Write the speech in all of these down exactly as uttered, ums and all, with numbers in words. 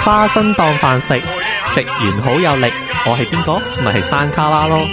花生當飯食，食完好有力。我係邊個？咪係山卡拉咯。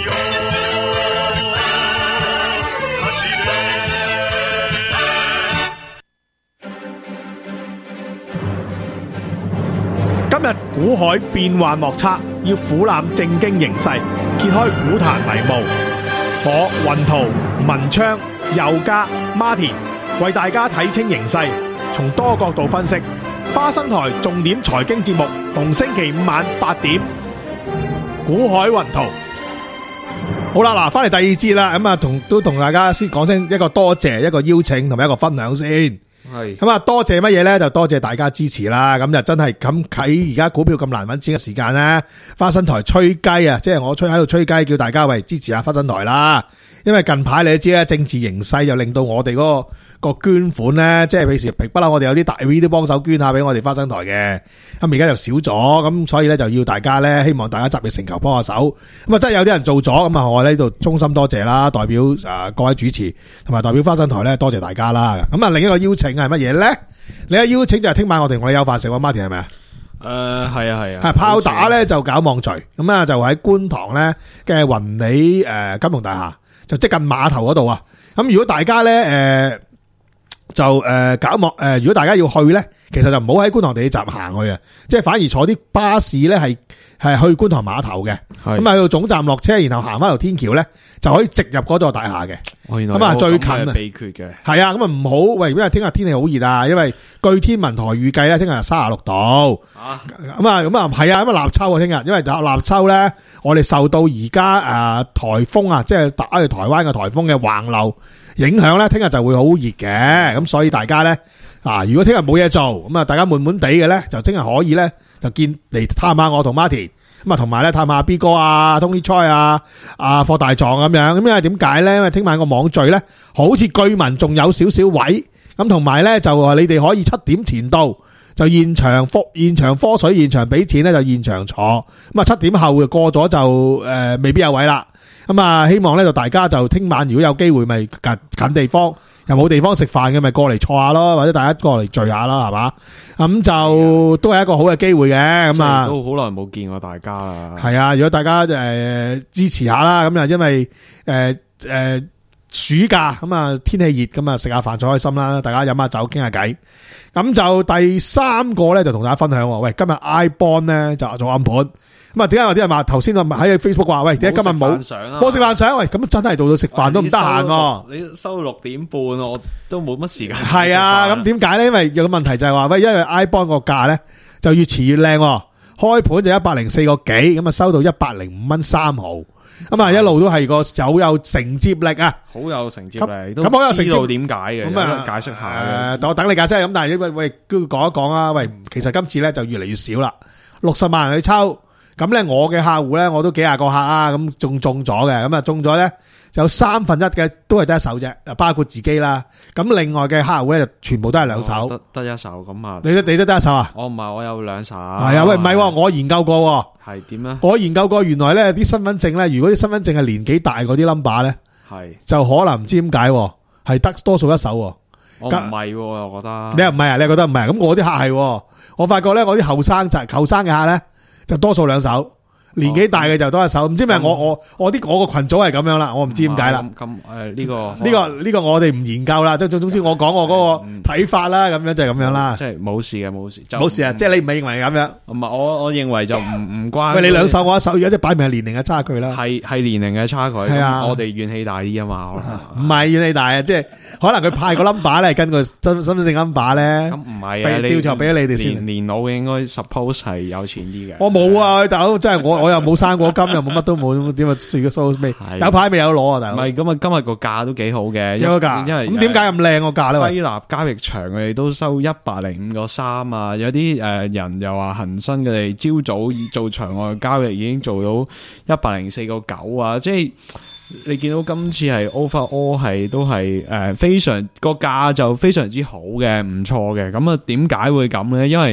今日股海變幻莫測，要俯瞰正經形勢，揭開股壇迷霧。我雲圖、文昌、佑嘉、Martin 為大家睇清形勢，從多角度分析。花生台重點財經節目，逢星期五晚八點。股海雲圖。好啦，嗱，翻嚟第二節啦，咁啊，同都同大家先講聲一個多謝，一個邀請同埋一個分享先。係咁啊！多謝乜嘢咧？就多謝大家支持啦。咁就真係咁喺而家股票咁難揾錢嘅時間咧，花生台吹雞啊！即係我吹喺度吹雞，叫大家喂支持下花生台啦。因為近排你都知啦，政治形勢又令到我哋嗰個個捐款咧，即係平時不嬲，我哋有啲大 V 都幫手捐下俾我哋花生台嘅。咁而家就少咗，咁所以咧就要大家咧，希望大家集腋成裘幫下手。咁啊，真係有啲人做咗，咁啊，我喺呢度衷心多謝啦，代表誒各位主持同埋代表花生台咧，多謝大家啦。咁啊，另一個邀請係乜嘢咧？另一個邀請就係聽晚我哋我哋有飯食喎 ，Martin 係咪啊？ 誒，係啊係啊， 係炮打咧就搞網聚，咁啊就喺觀塘咧嘅雲里誒金融大廈，就即近碼頭嗰度啊。咁如果大家咧誒就誒搞網誒，如果大家要去咧，其實就唔好喺觀塘地鐵站行去啊，即係反而坐啲巴士咧係係去觀塘碼頭嘅，咁啊去到總站落車，然後行翻條天橋咧就可以直入嗰座大廈嘅。咁啊最近啊秘訣嘅係啊，咁啊唔好喂，因為聽日天氣好熱啊，因為據天文台預計咧，聽日三十六度啊，咁啊咁啊係啊，咁啊立秋啊，聽日因為立秋咧，我哋受到而家誒颱風啊，即係打去台灣嘅颱風嘅橫流影響咧，聽日就會好熱嘅，咁所以大家咧啊，如果聽日冇嘢做，咁啊大家悶悶地嘅咧，就聽日可以咧就見嚟探下我同 Martin。咁啊，同埋咧探下 B 哥啊、Tony Choi 啊、阿霍大狀咁樣。咁因為點解咧？因為聽晚個網聚咧，好似據聞仲有少少位。咁同埋咧就話你哋可以七點前到，就現場科現場科水現場俾錢咧就現場坐。咁啊七點後就過咗就誒、呃、未必有位啦。咁啊希望咧就大家就聽晚如果有機會咪近近地方。又冇地方食飯嘅，咪過嚟坐下咯，或者大家過嚟聚下啦，係嘛？咁就都係一個好嘅機會嘅，咁啊都好耐冇見過大家啦。 係啊，如果大家誒、呃、支持下啦，咁啊，因為誒誒、呃呃、暑假咁啊天氣熱，咁啊食下飯最開心啦，大家飲下酒傾下偈。咁就第三個咧就同大家分享，喂，今日 iBond 咧就做暗盤。咁啊，點解有啲人話頭先喺 Facebook 話，喂，點解今日冇冇食飯相？喂，咁真係到到食飯都唔得閒喎。 你收到六點半，我都冇乜時間。 係啊，咁點解咧？因為有個問題就係話，喂，因為 iBond 個價咧就越遲越靚，開盤就一百零四個幾，咁啊收到一百零五蚊三毫，咁啊一路都係個好有承接力啊， 好有承接力。 咁好有承接力， 點解嘅？咁啊，解釋下。 誒，我等你解釋。咁但係喂喂，都要講一講啊。喂，其實今次咧就越嚟越少啦，六十萬人去抽。咁咧，我嘅客戶咧，我都幾廿個客啊，咁中中咗嘅，咁啊中咗咧，就有三分一嘅都係得一手啫，包括自己啦。咁另外嘅客戶咧，就全部都係兩手， 得得一手咁啊。 你都你都得一手啊？ 我唔係，我有兩手。係啊，喂，唔係，我研究過。 係點咧？ 我研究過，原來咧啲身份證咧，如果啲身份證係年紀大嗰啲 number 咧，係就可能唔知點解，係得多數一手。我唔係，我覺得。 你又唔係啊？你覺得唔係？咁我啲客係，我發覺咧，我啲後生就後生嘅客咧。就多數兩手，年紀大嘅就多一手，唔知咪我我我啲我個群組係咁樣啦，我唔知點解啦。 咁誒呢個呢個呢個我哋唔研究啦，即係總之我講我嗰個睇法啦，咁樣就係咁樣啦。 即係冇事嘅，冇事， 冇事啊！即係你唔係認為咁樣？ 唔係我我認為就唔唔關。 喂，你兩手我一手，而家即係擺明係年齡嘅差距啦。 係係年齡嘅差距。係啊，我哋怨氣大啲啊嘛。 唔係怨氣大啊，即係可能佢派個 number 咧，跟個身身份證 number 咧。 咁唔係啊， 調查俾咗你哋先。 年年老應該 suppose 係有錢啲嘅。 我冇啊，大佬，真係我我又冇生果金，又冇乜都冇，點啊？自己收未？有牌未有攞啊？大佬。 唔係咁啊，今日個價都幾好嘅。 有個價，因為咁點解咁靚個價咧？ 輝立交易場佢哋都收一百零五個三啊！有啲誒人又話恒生佢哋朝早做場外交易已經做到一百零四個九啊！即係你見到今次係 overall 係都係誒非常個價就非常之好嘅，唔錯嘅。咁啊點解會咁咧？因為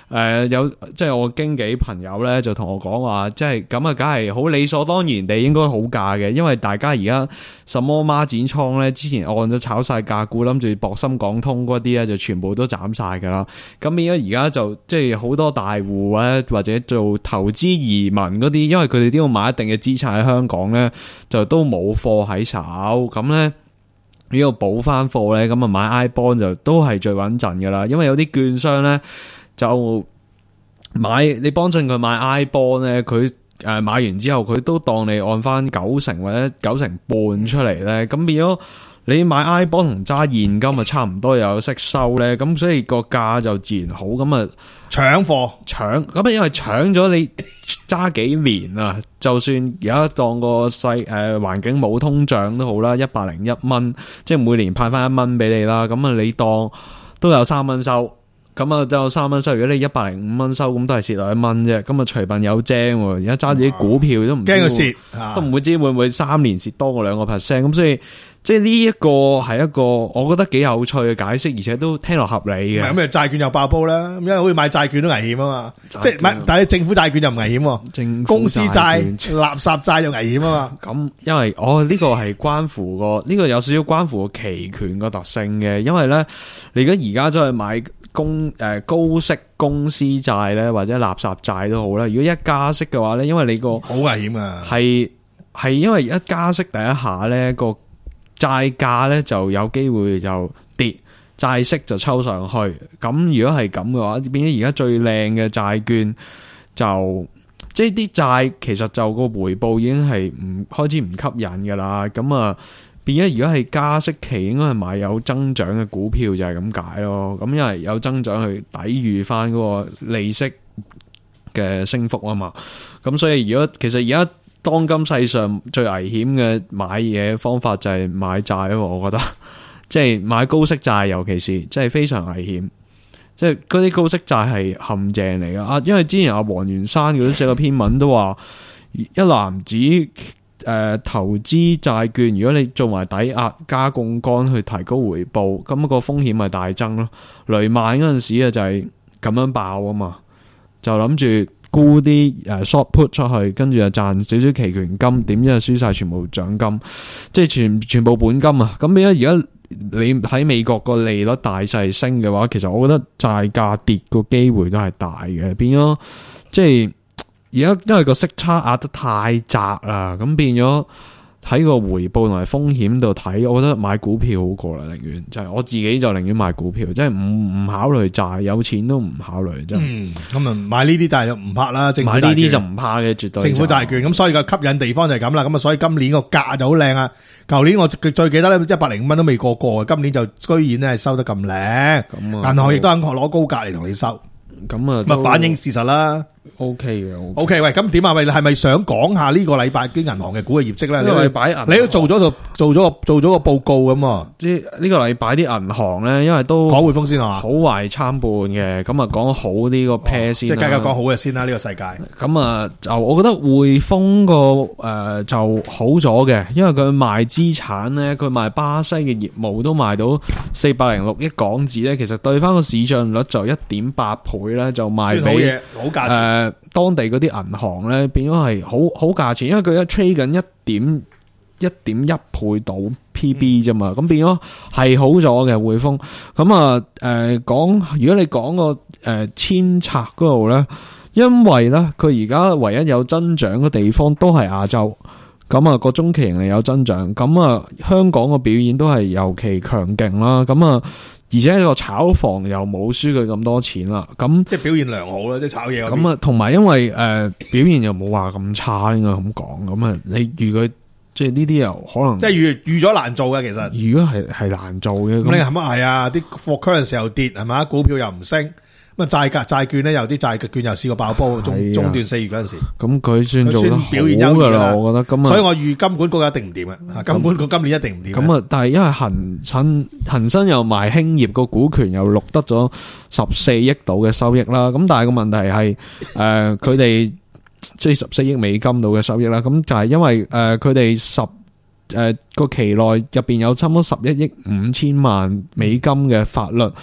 誒有即係我經紀朋友咧就同我講話，即係咁啊，梗係好理所當然地應該好價嘅，因為大家而家什麼孖展倉咧，之前按咗炒晒價股，諗住博深港通嗰啲咧就全部都斬晒噶啦。咁變咗而家就即係好多大戶咧，或者做投資移民嗰啲，因為佢哋都要買一定嘅資產喺香港咧，就都冇貨喺手，咁咧。如果補翻貨咧，咁啊買 iBond 就都係最穩陣噶啦，因為有啲券商咧就買你幫襯佢買 iBond 咧，佢誒買完之後佢都當你按翻九成或者九成半出嚟咧，咁變咗你買 iBond 同揸現金啊差唔多又有息收咧，咁所以個價就自然好，咁啊搶貨搶，咁啊因為搶咗你揸幾年啊，就算而家當個細誒環境冇通脹都好啦，一百零一蚊，即係每年派翻一蚊俾你啦，咁啊你當都有三蚊收，咁啊都有三蚊收。如果你一百零五蚊收，咁都係蝕落一蚊啫。咁啊隨便有精，而家揸住啲股票都唔驚佢蝕， 都唔會知會唔會三年蝕多過兩個 percent。咁所以即係呢一個係一個我覺得幾有趣嘅解釋，而且都聽落合理嘅。 咁啊債券又爆煲啦，因為好似買債券都危險啊嘛，即係買但係政府債券就唔危險， 政府公司債、垃圾債又危險啊嘛。 咁因為我呢個係關乎個呢個有少少關乎個期權個特性嘅，因為咧你而家而家再買公誒高息公司債咧或者垃圾債都好啦，如果一加息嘅話咧，因為你個好危險啊， 係係因為一加息第一下咧個債價咧就有機會就跌，債息就抽上去。咁如果係咁嘅話，變咗而家最靚嘅債券就即係啲債其實就個回報已經係唔開始唔吸引噶啦。咁啊變咗如果係加息期，應該係買有增長嘅股票就係咁解咯。咁因為有增長去抵禦翻嗰個利息嘅升幅啊嘛。咁所以如果其實而家當今世上最危險嘅買嘢方法就係買債咯，我覺得即係買高息債，尤其是即係非常危險。即係嗰啲高息債係陷阱嚟㗎啊！因為之前阿黃元山佢都寫過篇文都話，一籃子誒、呃、投資債券，如果你做埋抵押加槓桿去提高回報，咁、那個風險咪大增咯。雷曼嗰陣時啊就係咁樣爆啊嘛，就諗住沽啲誒 short put 出去，跟住就賺少少期權金，點知就輸晒全部獎金，即係全全部本金啊！咁變咗而家你喺美國個利率大勢升嘅話，其實我覺得債價跌個機會都係大嘅，變咗即係而家因為個息差壓得太窄啦，咁變咗喺個回報同埋風險度睇，我覺得買股票好過啦，寧願就係、是、我自己就寧願買股票，即係唔唔考慮債，有錢都唔考慮真係。 嗯，咁啊買呢啲但係就唔怕啦，政府債券買呢啲就唔怕嘅，絕對政府債券咁，所以個吸引地方就係咁啦。咁啊，所以今年個價就好靚啊！舊年我最記得咧，一百零五蚊都未過過，今年就居然咧收得咁靚。咁啊，銀行亦都肯攞高價嚟同你收， 咁啊， 咪反映事實啦。 O K 嘅，O K 喂，咁點啊？喂，你係咪想講下呢個禮拜啲銀行嘅股嘅業績咧？ 呢個禮拜銀行你都做咗個做咗個做咗個報告咁啊？ 即係呢個禮拜啲銀行咧，因為都講匯豐先啊， 好壞參半嘅，咁啊講好啲個 pair 先， 即係梗係講好嘅先啦。呢個世界咁啊，就我覺得匯豐個誒就好咗嘅，因為佢賣資產咧，佢賣巴西嘅業務都賣到四百零六億港紙咧，其實對翻個市賬率就一點八倍咧，就賣俾好價錢。 誒，當地嗰啲銀行咧變咗係好好價錢，因為佢一 trade 緊一點一點一倍到 P B 啫嘛，咁、嗯、變咗係好咗嘅匯豐。咁啊誒講，如果你講個誒遷冊嗰度咧，因為咧佢而家唯一有增長嘅地方都係亞洲，咁啊個中期盈利有增長，咁啊香港個表現都係尤其強勁啦，咁啊。而且個炒房又冇輸佢咁多錢啦，咁即係表現良好啦，即係炒嘢咁啊，同埋因為誒、呃、表現又冇話咁差，應該咁講。咁啊，你預佢即係呢啲又可能即係預預咗難做嘅，其實如果係係難做嘅。 咁你係乜係啊？啲貨 currency 又跌係嘛，股票又唔升。咁啊債價債券咧，有啲債券又試過爆煲，中中段四月嗰陣時， 咁佢算做得表現優噶啦，我覺得咁啊， 所以我預金管局一定唔掂啊，金管局今年一定唔掂。 咁啊，但係因為恒生恒生又賣興業個股權又錄得咗十四億度嘅收益啦，咁但係個問題係誒佢哋即係十四億美金度嘅收益啦，咁就係因為誒佢哋十誒個期內入邊有差唔多十一億五千萬美金嘅法律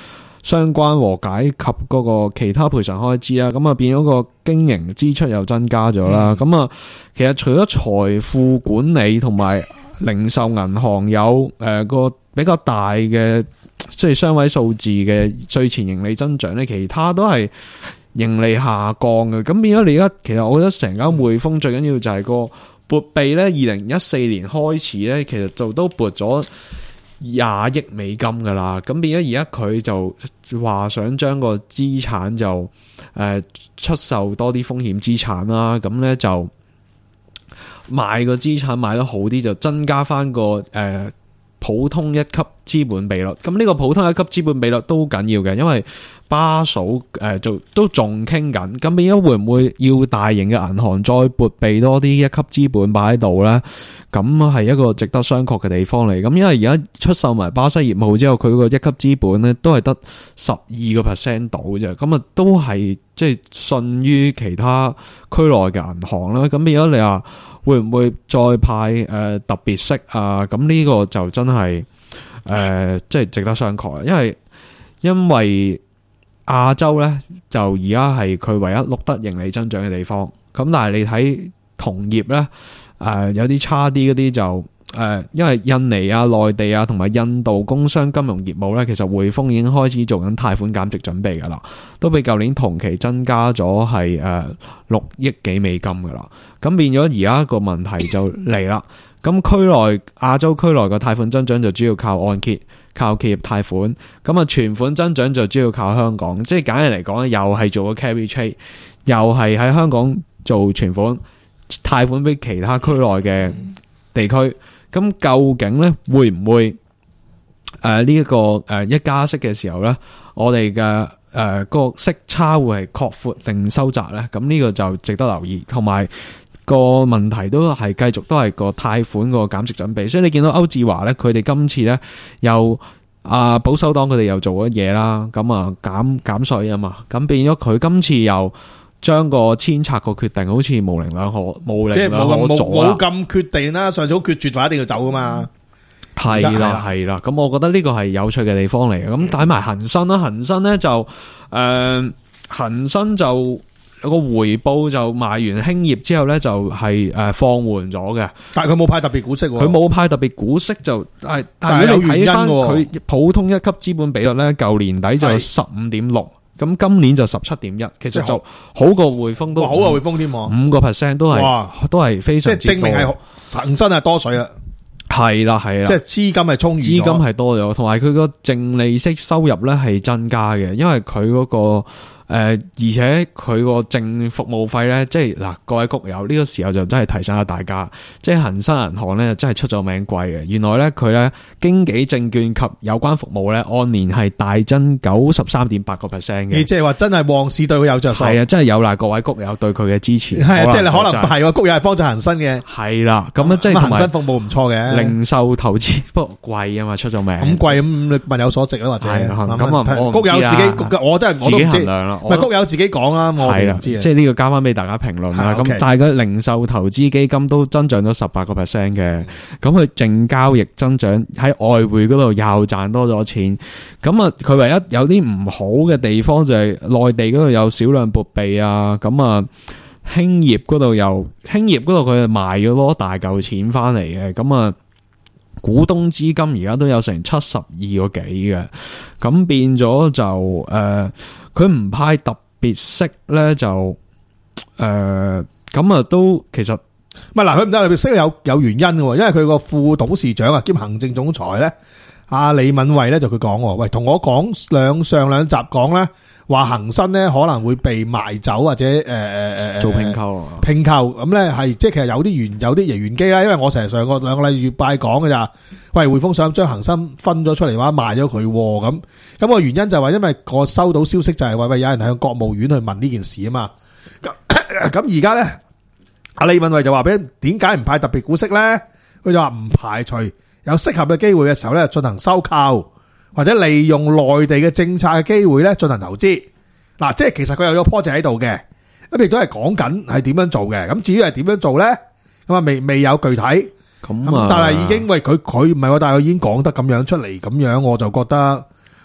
相關和解及嗰個其他賠償開支啦，咁啊變咗個經營支出又增加咗啦。咁啊、嗯，其實除咗財富管理同埋零售銀行有誒個比較大嘅即係雙位數字嘅稅前盈利增長咧，其他都係盈利下降嘅。咁變咗你而家其實我覺得成間匯豐最緊要就係個撥備咧，二零一四年開始咧，其實就都撥咗廿億美金噶啦。咁變咗而家佢就話想將個資產就誒、呃、出售多啲風險資產啦。咁咧就賣個資產賣得好啲，就增加翻個誒、呃、普通一級資本比率。咁呢個普通一級資本比率都緊要嘅，因為巴數誒就都仲傾緊。咁變咗會唔會要大型嘅銀行再撥備多啲一級資本擺喺度咧？咁係一個值得商榷嘅地方嚟。咁因為而家出售埋巴西業務之後，佢個一級資本咧都係得十二個 percent 到啫。咁啊都係即係信於其他區內嘅銀行啦。咁變咗你話會唔會再派誒、呃、特別息啊？咁呢個就真係誒即係值得商榷，因為因為亞洲咧就而家係佢唯一錄得盈利增長嘅地方。咁但係你睇同業咧。誒、呃，有啲差啲嗰啲就誒、呃，因為印尼啊、內地啊同埋印度工商金融業務咧，其實匯豐已經開始做緊貸款減值準備噶啦，都比舊年同期增加咗係誒六億幾美金噶啦。咁變咗而家個問題就嚟啦。咁區內亞洲區內個貸款增長就主要靠按揭、靠企業貸款。咁啊，存款增長就主要靠香港。即係簡單嚟講咧，又係做個 carry trade，又係喺香港做存款。貸款俾其他區內嘅地區，咁究竟咧會唔會誒呢一個誒、呃、一加息嘅時候咧，我哋嘅誒個息差會係擴闊定收窄咧？咁呢個就值得留意，同埋個問題都係繼續都係個貸款個減值準備。所以你見到歐志華咧，佢哋今次咧又啊保守黨佢哋又做咗嘢啦，咁啊減減稅啊嘛，咁變咗佢今次又。將個遷冊個決定好似模棱兩可，模棱兩可咗啦。 冇咁決定啦，上次好決絕話一定要走噶嘛。 係啦係啦，咁我覺得呢個係有趣嘅地方嚟嘅。咁睇埋恒生啦，恒生咧就誒恒生就有個回報就賣完興業之後咧就係誒放緩咗嘅。 但係佢冇派特別股息， 佢冇派特別股息就但係但係如果你睇翻佢普通一級資本比率咧，舊年底就十五點六。咁今年就十七點一，其實就好過匯豐都好過匯豐添， 五個 percent 都係都係非常之多， 即係證明係恒生係多水啦， 係啦係啦， 即係資金係充裕，資金係多咗，同埋佢個淨利息收入咧係增加嘅，因為佢嗰個。誒、呃，而且佢個淨服務費咧，即係嗱，各位谷友呢、這個時候就真係提醒下大家，即係恒生銀行咧真係出咗名貴嘅。原來咧佢咧經紀證券及有關服務咧按年係大增九十三點八個 percent 嘅。 即係話真係旺市對佢有着數，係啊，真係有賴各位谷友對佢嘅支持。 係啊，即係你可能係個谷友係幫襯恒生嘅。 係啦，咁啊即係恒生服務唔錯嘅， 零售投資不過貴啊嘛，出咗名咁貴咁，物有所值啦，或者咁啊，我谷友自己，我真係我都唔知，唔係谷友自己講。講啦，我哋唔知啊， 即係呢個交翻俾大家評論啦。咁但係個零售投資基金都增長咗十八個 percent 嘅，咁佢淨交易增長喺外匯嗰度又賺多咗錢。咁啊，佢唯一有啲唔好嘅地方就係內地嗰度有少量撥備啊。咁啊，興業嗰度又興業嗰度佢賣咗攞大嚿錢翻嚟嘅。咁啊，股東資金而家都有成七十二個幾嘅，咁變咗就誒，佢、呃、唔派特別息咧就誒咁啊都其實唔係嗱，佢唔得特別息有有原因嘅，因為佢個副董事長啊兼行政總裁咧阿李敏慧咧就佢講，喂，同我講兩上兩集講咧話恒生咧可能會被賣走或者誒誒誒做併購啊併購咁咧係即係其實有啲原有啲嘢玄機啦，因為我成日上個兩個禮拜講嘅咋，喂，匯豐想將恒生分咗出嚟話賣咗佢咁。咁個原因就係話，因為我收到消息就係話，喂，有人向國務院去問呢件事啊嘛。咁咁而家咧，阿李敏慧就話俾人點解唔派特別股息咧？佢就話唔排除有適合嘅機會嘅時候咧，進行收購或者利用內地嘅政策嘅機會咧，進行投資。嗱，即係其實佢有咗 project 喺度嘅，咁亦都係講緊係點樣做嘅。咁至於係點樣做咧，咁啊未未有具體。咁但係已經喂佢佢唔係喎，但係佢已經講得咁樣出嚟，咁樣我就覺得。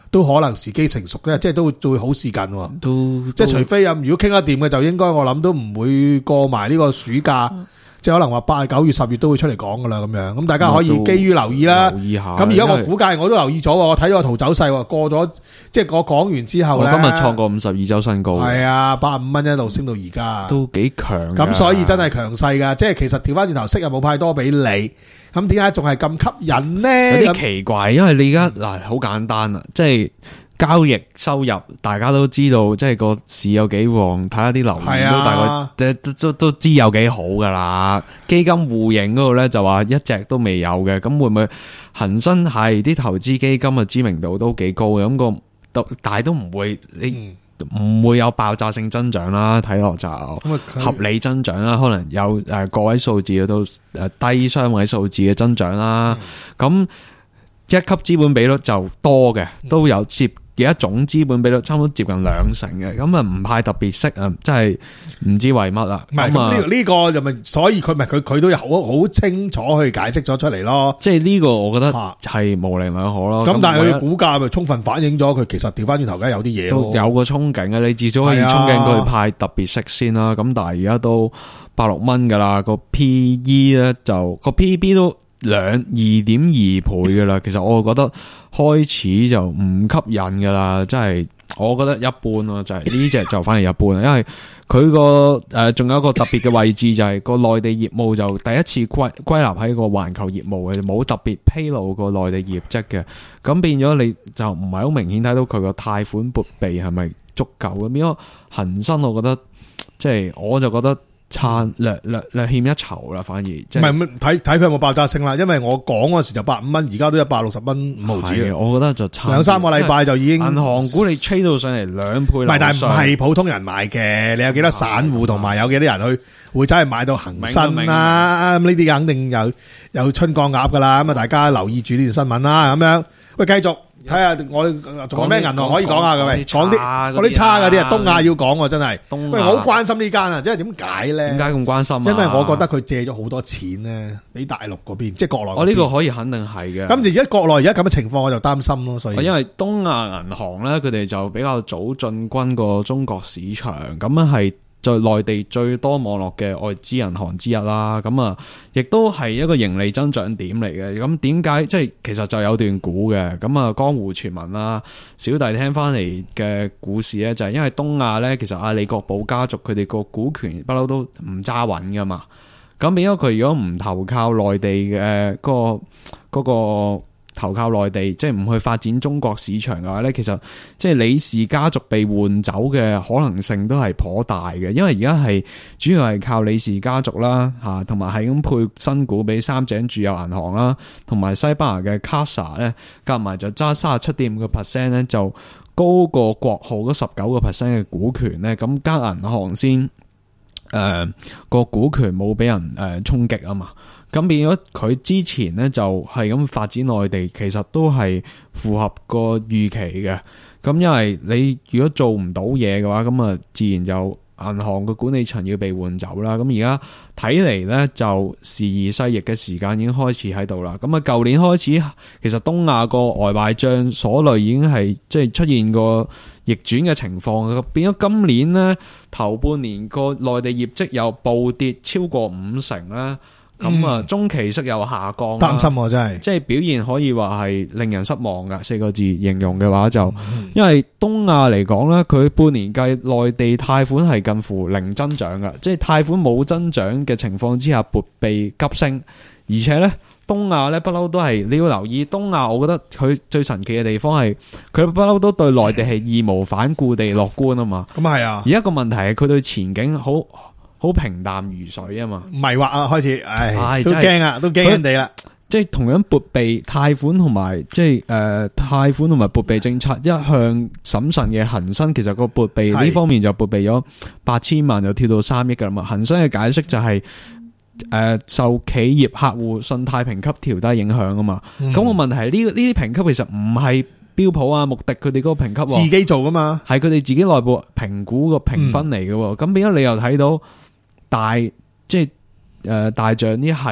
都可能時機成熟咧，即係都會做好時間喎。 都即係除非有如果傾得掂嘅，就應該我諗都唔會過埋呢個暑假。嗯即係可能話八、九月、十月都會出嚟講噶啦，咁樣咁大家可以基於留意啦。 留意下。 咁而家我估計我都留意咗，我睇咗個圖走勢，過咗即係我講完之後咧， 我今日創過五十二周新高。 係啊，八十五蚊一路升到而家， 都幾強。 咁所以真係強勢噶，即係其實調翻轉頭息又冇派多俾你，咁點解仲係咁吸引呢？ 有啲奇怪，因為你而家嗱好簡單啦，即係。交易收入大家都知道，即係個市有幾旺，睇下啲留言都大概都都都知有幾好噶啦。基金互認嗰度咧就話一隻都未有嘅，咁會唔會恒生係啲投資基金嘅知名度都幾高嘅？咁個但係都唔會，你唔會有爆炸性增長啦。睇落就合理增長啦，可能有誒個位數字到誒低雙位數字嘅增長啦。咁、嗯、一級資本比率就多嘅，都有接。嘅一種資本比率差唔多接近兩成嘅，咁啊唔派特別息啊，真係唔知為乜啦。 唔係咁呢呢個就咪，所以佢咪佢佢都有好好清楚去解釋咗出嚟咯。 即係呢個我覺得係模棱兩可咯。 咁、啊、但係佢股價咪充分反映咗佢其實調翻轉頭梗係有啲嘢咯。 有個憧憬啊，你至少可以憧憬佢派特別息先啦。咁但係而家都百六蚊噶啦，個 P E 咧就個 P B 都兩二點二倍噶啦。其實我覺得開始就唔吸引噶啦，真係我覺得一般咯，就係呢隻就反而一般，因為佢個誒仲有一個特別嘅位置就係個內地業務就第一次歸歸納喺個環球業務嘅，冇特別披露個內地業績嘅，咁變咗你就唔係好明顯睇到佢個貸款撥備係咪足夠咁，變咗恒生我覺得即係我就覺得。差略略略欠一籌啦，反而唔係睇睇佢有冇爆炸性啦，因為我講嗰時就百五蚊，而家都一百六十蚊五毫子。 我覺得就差兩三個禮拜就已經銀行股你吹到上嚟兩倍。唔係， 但係唔係普通人買嘅，你有幾多散戶同埋有幾多人去會真係買到恒生啦？咁呢啲肯定有有春降鴨噶啦，咁啊大家留意住呢條新聞啦，咁樣喂繼續。睇下我仲有咩銀行可以講下嘅喂，講啲嗰啲差嗰啲啊，東亞要講喎，真係。喂，我好關心呢間啊，即係點解咧？ 點解咁關心啊？ 因為我覺得佢借咗好多錢咧，俾大陸嗰邊，即係國內。 我呢個可以肯定係嘅。 咁而家國內而家咁嘅情況，我就擔心咯。所以因為東亞銀行咧，佢哋就比較早進軍過中國市場，咁樣係。在內地最多網絡嘅外資銀行之一啦，咁啊，亦都係一個盈利增長點嚟嘅。咁點解即係其實就有段估嘅？咁啊，江湖傳聞啦，小弟聽翻嚟嘅故事咧，就係因為東亞咧，其實阿里國寶家族佢哋個股權不嬲都唔揸穩噶嘛。咁變咗佢如果唔投靠內地嘅嗰個嗰個。嗰個投靠內地，即係唔去發展中國市場嘅話咧，其實即係李氏家族被換走嘅可能性都係頗大嘅，因為而家係主要係靠李氏家族啦，吓，同埋係咁配新股俾三井住友銀行啦，同埋西班牙嘅 Casa 咧，夾埋就揸三十七點五個 percent 咧，就高過國浩嗰十九個 percent 嘅股權咧，咁間銀行先誒個股權冇俾人誒衝擊啊嘛。咁變咗佢之前咧就係咁發展內地，其實都係符合個預期嘅。咁因為你如果做唔到嘢嘅話，咁啊自然就銀行嘅管理層要被換走啦。咁而家睇嚟咧就時移世易嘅時間已經開始喺度啦。咁啊舊年開始，其實東亞個外賣賬所類已經係即係出現個逆轉嘅情況，變咗今年咧頭半年個內地業績又暴跌超過五成啦。咁啊，嗯、中期息又下降， 擔心我真係， 即係表現可以話係令人失望噶。四個字形容嘅話就，因為東亞嚟講咧，佢半年計內地貸款係近乎零增長噶，即係貸款冇增長嘅情況之下，撥備急升，而且咧東亞咧不嬲都係你要留意東亞，我覺得佢最神奇嘅地方係佢不嬲都對內地係義無反顧地樂觀啊嘛。咁係啊，而一個問題係佢對前景好。好平淡如水啊嘛，迷惑啊開始，唉，唉都驚啊，都驚人哋啦。 即係同樣撥備貸款同埋即係誒貸款同埋撥備政策一向審慎嘅恒生，其實個撥備呢方面就撥備咗八千萬就跳到三億噶啦嘛。恒生嘅解釋就係、是、誒、呃、受企業客戶信貸評級調低影響啊嘛。咁、嗯、個問題係呢呢啲評級其實唔係標普啊、穆迪佢哋嗰個評級， 自己做噶嘛， 係佢哋自己內部評估個評分嚟嘅。咁變咗你又睇到。大即係誒、呃、大象呢係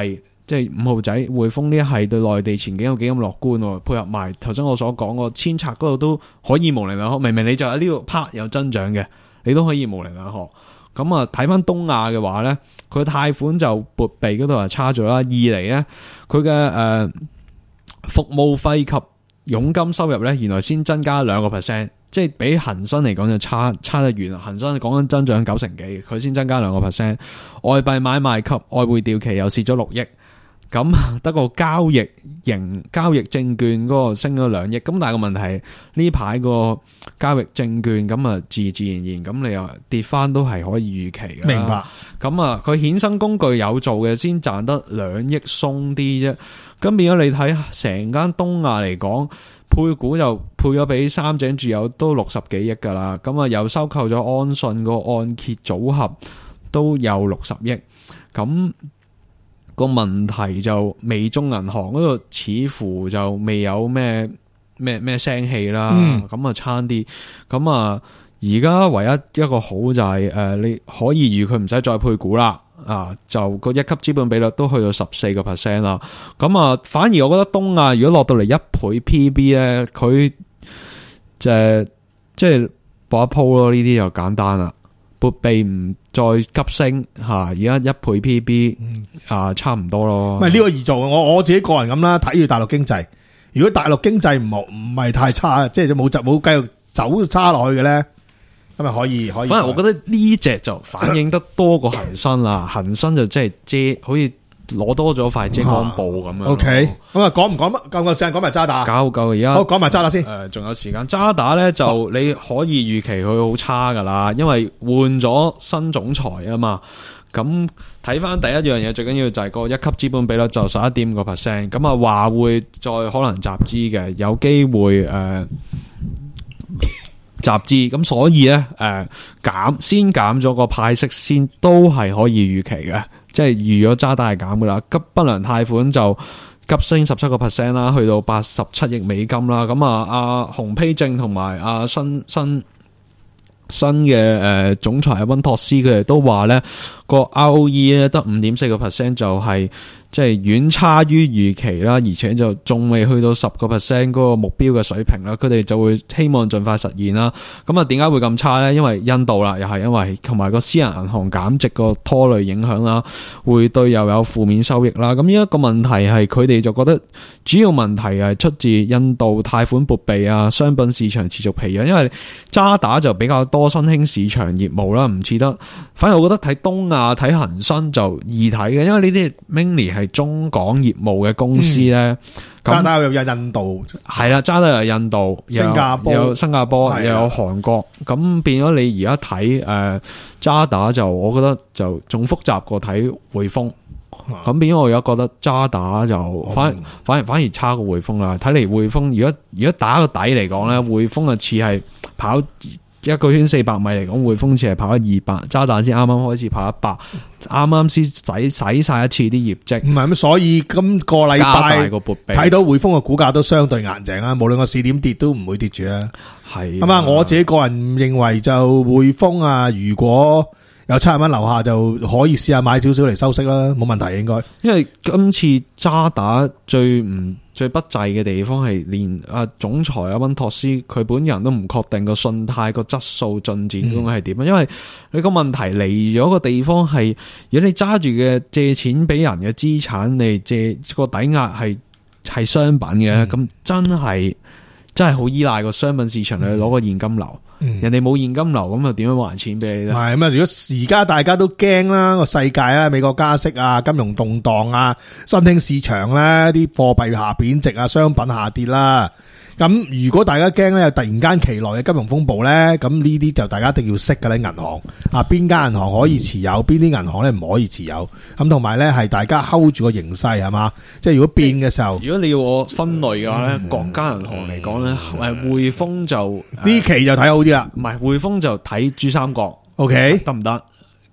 即係五號仔匯豐呢一係對內地前景有幾咁樂觀喎，配合埋頭先我所講個遷冊嗰度都可以模棱兩可，明明你就喺呢個 part 有增長嘅，你都可以模棱兩可。咁啊，睇翻東亞嘅話咧，佢貸款就撥備嗰度係差咗啦。二嚟咧，佢嘅誒服務費及佣金收入咧，原來先增加兩個 percent，即係比恒生嚟講就差差得遠啦。恒生講緊增長九成幾，佢先增加兩個 percent。外幣買賣及外匯掉期又蝕咗六億。咁得個交易型交易證券嗰個升咗兩億，咁但係個問題呢排個交易證券咁啊自自然然咁你又跌翻都係可以預期嘅。 明白。 咁啊佢衍生工具有做嘅先賺得兩億鬆啲啫，咁變咗你睇成間東亞嚟講，配股就配咗俾三井住友都六十幾億噶啦，咁啊又收購咗安信個按揭組合都有六十億，咁。個問題就微眾銀行嗰度似乎就未有咩咩咩聲氣啦，咁啊、嗯、差啲，咁啊而家唯一一個好就係、是、誒、呃、你可以預佢唔使再配股啦，啊就個一級資本比率都去到十四個 percent 啦，咁啊反而我覺得東亞如果落到嚟一倍 P B 咧，佢就即係搏一鋪咯，呢啲就簡單啦。撥備唔再急升吓，而家一倍 P B 啊，差唔多咯。 唔係呢個易做，我我自己個人咁啦，睇住大陸經濟。如果大陸經濟唔好唔係太差，即係冇就冇繼續走差落去嘅咧，咁咪可以可以。 反而我覺得呢隻就反映得多過恒生啦，恒生就即係遮，好似攞多咗塊遮光布咁樣。 O K， 咁啊講唔講乜？夠唔夠時間講埋渣打？ 夠夠而家。 好，講埋渣打先。 誒，仲有時間。渣打咧就你可以預期佢好差噶啦，因為換咗新總裁啊嘛。咁睇翻第一樣嘢，最緊要就係個一級資本比率就十一點五個 percent。咁啊話會再可能集資嘅，有機會誒、呃、集資。咁所以咧誒減先減咗個派息先，都係可以預期嘅。即係預咗渣打係減噶啦，急不良貸款就急升十七個 percent 啦，去到八十七億美金啦。咁啊，阿洪丕正同埋阿新新新嘅誒、呃、總裁阿溫托斯，佢哋都話咧個 R O E 咧得五點四個 percent 就係即係遠差於預期啦，而且就仲未去到十個 percent 嗰個目標嘅水平啦。佢哋就會希望盡快實現啦。咁啊，點解會咁差咧？因為印度啦，又係因為同埋個私人銀行減值個拖累影響啦，會對又有負面收益啦。咁呢一個問題係佢哋就覺得主要問題係出自印度貸款撥備啊，商品市場持續疲弱。因為渣打就比較多新興市場業務啦，唔似得。反而我覺得睇東亞睇恒生就易睇嘅，因為呢啲 mainly 係中港業務嘅公司咧。 渣打又有印度， 係啦，渣打有印度、 新加坡、 有新加坡，又有韓國，咁變咗你而家睇誒渣打就，我覺得就仲複雜過睇匯豐。咁變咗我而家覺得渣打就反反而反而差過匯豐啦。睇嚟匯豐如果如果打個底嚟講咧，匯豐啊似係跑一個圈四百米嚟講，匯豐似係跑咗二百，渣打先啱啱開始跑一百，啱啱先使使晒一次啲業績。唔係咁，所以今個禮拜睇到匯豐嘅股價都相對硬淨啊，無論個市點跌都唔會跌住啊。係咁啊，我自己個人認為就匯豐啊，如果有七十蚊樓下就可以試下買少少嚟收息啦，冇問題應該。因為今次渣打最唔最不濟嘅地方係連啊總裁阿溫托斯佢本人都唔確定個信貸個質素進展咁係點啊？嗯、因為你個問題嚟咗個地方係，如果你揸住嘅借錢俾人嘅資產，你借個抵押係係商品嘅，咁、嗯、真係真係好依賴個商品市場嚟攞個現金流。嗯、人哋冇現金流，咁又點樣還錢俾你咧？ 係咁啊！如果而家大家都驚啦，個世界啦，美國加息啊，金融動盪啊，新興市場咧，啲貨幣下貶值啊，商品下跌啦。咁如果大家驚咧，突然間期內嘅金融風暴咧，咁呢啲就大家一定要識嘅咧，銀行啊，邊間銀行可以持有，邊啲銀行咧唔可以持有。咁同埋咧係大家 hold 住個形勢係嘛，即係如果變嘅時候， 如果你要我分類嘅話咧，嗯、各間銀行嚟講咧，誒匯豐就呢、 嗯、期就睇好啲啦， 唔係匯豐就睇珠三角， ，OK 得唔得？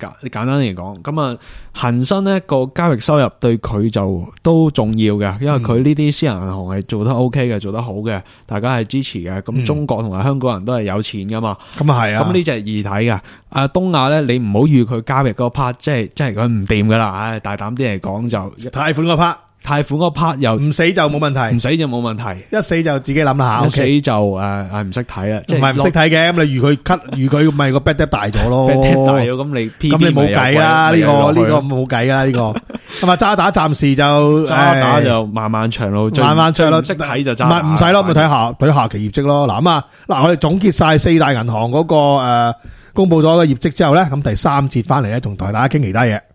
簡簡單嚟講，咁啊恒生呢個交易收入對佢就都重要嘅，因為佢呢啲私人銀行係做得 OK 嘅，做得好嘅，大家係支持嘅。咁、嗯、中國同埋香港人都係有錢噶嘛，咁啊係啊。咁呢隻係易睇嘅。阿東亞咧，你唔好預佢交易嗰 part， 即係即係佢唔掂噶啦。唉，大膽啲嚟講就貸款嗰 part。 貸款嗰 part 又唔死就冇問題， 唔死就冇問題， 一死就自己諗下， 一死就誒誒唔識睇啦， 即係唔係唔識睇嘅，咁你預佢 cut， 預佢咪個 bad debt 大咗咯 ，bad debt 大咗，咁你 P B 咁你冇計啦，呢個呢個冇計啦呢個，咁啊渣打暫時就渣打就漫漫長路， 漫漫長路， 識睇就渣打， 唔係唔使咯，咪睇下睇下期業績咯。嗱咁啊，嗱我哋總結晒四大銀行嗰個誒公布咗嘅業績之後咧，咁第三節翻嚟咧，仲同大家傾其他嘢。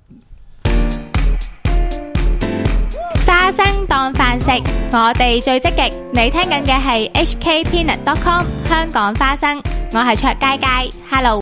花生當飯食，我哋最積極。你聽緊嘅係 H K Peanut dot com 香港花生，我係卓佳佳 ，Hello。